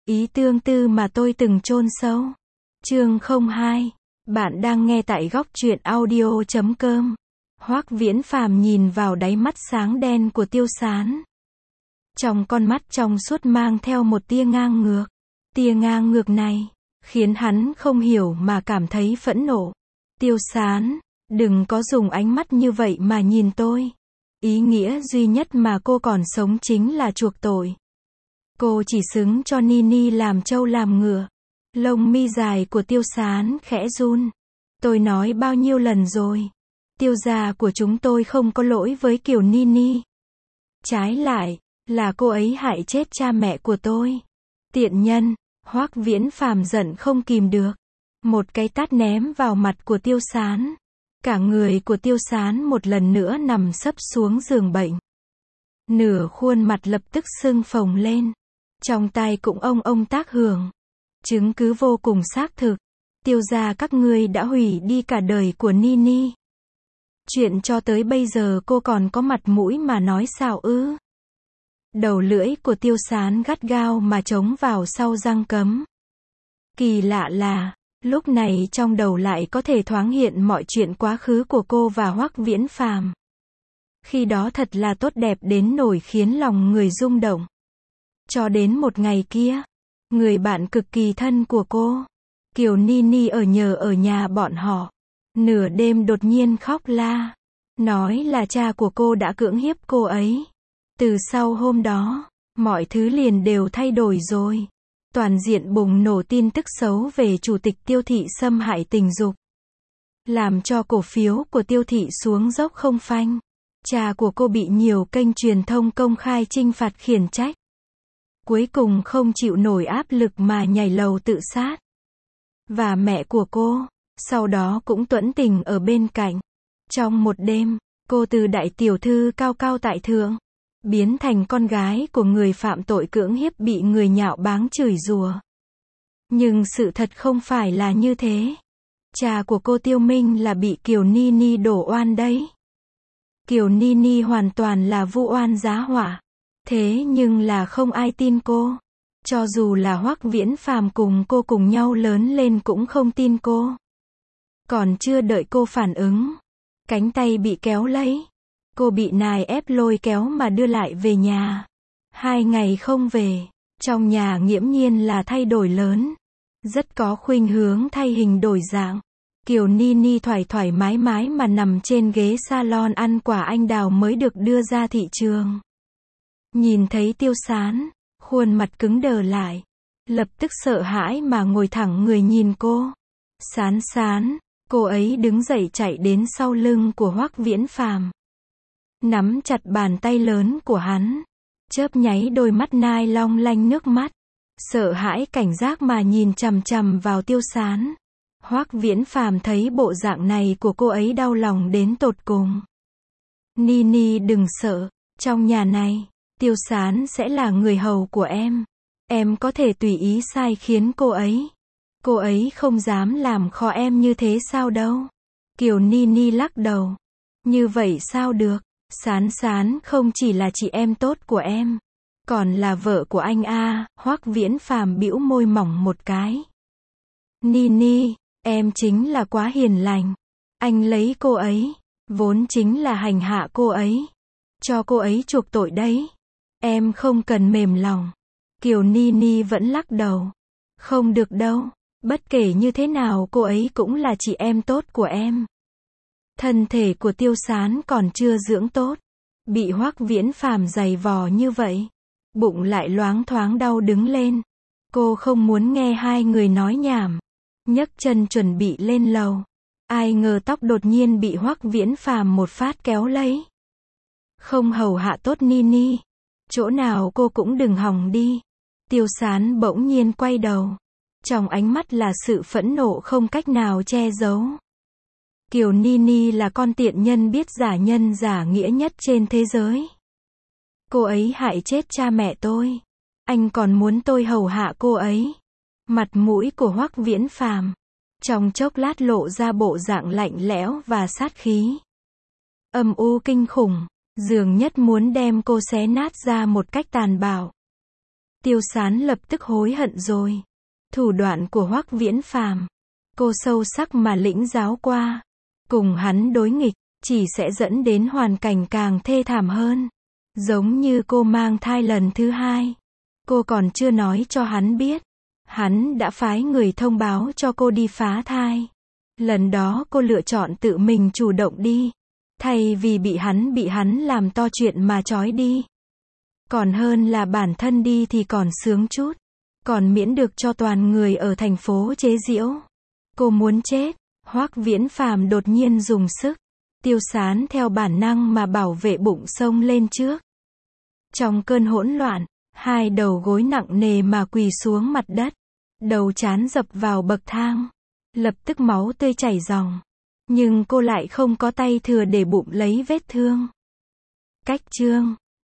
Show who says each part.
Speaker 1: Ý tương tư mà tôi từng chôn sâu. Chương 02. Bạn đang nghe tại góc truyện audio.com. Hoắc Viễn Phàm nhìn vào đáy mắt sáng đen của Tiêu Sán. Trong con mắt trong suốt mang theo một tia ngang ngược. Tia ngang ngược này khiến hắn không hiểu mà cảm thấy phẫn nộ. Tiêu Sán, đừng có dùng ánh mắt như vậy mà nhìn tôi. Ý nghĩa duy nhất mà cô còn sống chính là chuộc tội. Cô chỉ xứng cho Nini làm trâu làm ngựa. Lông mi dài của Tiêu Sán khẽ run. Tôi nói bao nhiêu lần rồi. Tiêu gia của chúng tôi không có lỗi với Kiều Nini. Trái lại, là cô ấy hại chết cha mẹ của tôi. Tiện nhân, Hoắc Viễn Phàm giận không kìm được. Một cái tát ném vào mặt của Tiêu Sán. Cả người của Tiêu Sán một lần nữa nằm sấp xuống giường bệnh. Nửa khuôn mặt lập tức sưng phồng lên. Trong tai cũng ông tác hưởng. Chứng cứ vô cùng xác thực. Tiêu gia các ngươi đã hủy đi cả đời của Nini. Chuyện cho tới bây giờ cô còn có mặt mũi mà nói sao ư? Đầu lưỡi của Tiêu Sán gắt gao mà chống vào sau răng cấm. Kỳ lạ là, lúc này trong đầu lại có thể thoáng hiện mọi chuyện quá khứ của cô và Hoắc Viễn Phàm. Khi đó thật là tốt đẹp đến nỗi khiến lòng người rung động. Cho đến một ngày kia, người bạn cực kỳ thân của cô, Kiều Nini ở nhà bọn họ, nửa đêm đột nhiên khóc la, nói là cha của cô đã cưỡng hiếp cô ấy. Từ sau hôm đó, mọi thứ liền đều thay đổi rồi. Toàn diện bùng nổ tin tức xấu về chủ tịch Tiêu thị xâm hại tình dục, làm cho cổ phiếu của Tiêu thị xuống dốc không phanh. Cha của cô bị nhiều kênh truyền thông công khai trinh phạt khiển trách. Cuối cùng không chịu nổi áp lực mà nhảy lầu tự sát. Và mẹ của cô, sau đó cũng tuẫn tình ở bên cạnh. Trong một đêm, cô từ đại tiểu thư cao cao tại thượng, biến thành con gái của người phạm tội cưỡng hiếp bị người nhạo báng chửi rủa. Nhưng sự thật không phải là như thế. Cha của cô Tiêu Minh là bị Kiều Nini đổ oan đấy. Kiều Nini hoàn toàn là vu oan giá họa. Thế nhưng là không ai tin cô. Cho dù là Hoắc Viễn Phàm cùng cô cùng nhau lớn lên cũng không tin cô. Còn chưa đợi cô phản ứng, cánh tay bị kéo lấy. Cô bị nài ép lôi kéo mà đưa lại về nhà. 2 ngày không về, trong nhà nghiễm nhiên là thay đổi lớn. Rất có khuynh hướng thay hình đổi dạng. Kiều Nini thoải mái mà nằm trên ghế salon ăn quả anh đào mới được đưa ra thị trường. Nhìn thấy Tiêu Sán, khuôn mặt cứng đờ lại. Lập tức sợ hãi mà ngồi thẳng người nhìn cô. Sán, cô ấy đứng dậy chạy đến sau lưng của Hoắc Viễn Phàm. Nắm chặt bàn tay lớn của hắn. Chớp nháy đôi mắt nai long lanh nước mắt. Sợ hãi cảnh giác mà nhìn chằm chằm vào Tiêu Sán. Hoắc Viễn Phàm thấy bộ dạng này của cô ấy đau lòng đến tột cùng. Nini đừng sợ, trong nhà này, Tiêu Sán sẽ là người hầu của em. Em có thể tùy ý sai khiến cô ấy. Cô ấy không dám làm khó em như thế sao đâu. Kiều Nini lắc đầu. Như vậy sao được, Sán không chỉ là chị em tốt của em, còn là vợ của anh a. Hoắc Viễn Phàm bĩu môi mỏng một cái. Nini, em chính là quá hiền lành. Anh lấy cô ấy, vốn chính là hành hạ cô ấy. Cho cô ấy chuộc tội đấy. Em không cần mềm lòng. Kiều Nini vẫn lắc đầu. Không được đâu, bất kể như thế nào cô ấy cũng là chị em tốt của em. Thân thể của Tiêu Sán còn chưa dưỡng tốt. Bị Hoắc Viễn Phàm giày vò như vậy. Bụng lại loáng thoáng đau đứng lên. Cô không muốn nghe hai người nói nhảm. Nhấc chân chuẩn bị lên lầu. Ai ngờ tóc đột nhiên bị Hoắc Viễn Phàm một phát kéo lấy. Không hầu hạ tốt Nini. Chỗ nào cô cũng đừng hòng đi. Tiêu Sán bỗng nhiên quay đầu. Trong ánh mắt là sự phẫn nộ không cách nào che giấu. Kiều Nini là con tiện nhân biết giả nhân giả nghĩa nhất trên thế giới. Cô ấy hại chết cha mẹ tôi. Anh còn muốn tôi hầu hạ cô ấy. Mặt mũi của Hoắc Viễn Phàm trong chốc lát lộ ra bộ dạng lạnh lẽo và sát khí. Âm u kinh khủng, dường nhất muốn đem cô xé nát ra một cách tàn bạo. Tiêu Sán lập tức hối hận rồi. Thủ đoạn của Hoắc Viễn Phàm, cô sâu sắc mà lĩnh giáo qua. Cùng hắn đối nghịch, chỉ sẽ dẫn đến hoàn cảnh càng thê thảm hơn. Giống như cô mang thai lần thứ 2. Cô còn chưa nói cho hắn biết. Hắn đã phái người thông báo cho cô đi phá thai. Lần đó cô lựa chọn tự mình chủ động đi. Thay vì bị hắn làm to chuyện mà trói đi. Còn hơn là bản thân đi thì còn sướng chút. Còn miễn được cho toàn người ở thành phố chế giễu. Cô muốn chết. Hoắc Viễn Phàm đột nhiên dùng sức. Tiêu Sán theo bản năng mà bảo vệ bụng xông lên trước. Trong cơn hỗn loạn, hai đầu gối nặng nề mà quỳ xuống mặt đất. Đầu trán dập vào bậc thang. Lập tức máu tươi chảy ròng. Nhưng cô lại không có tay thừa để bụng lấy vết thương. Cách chương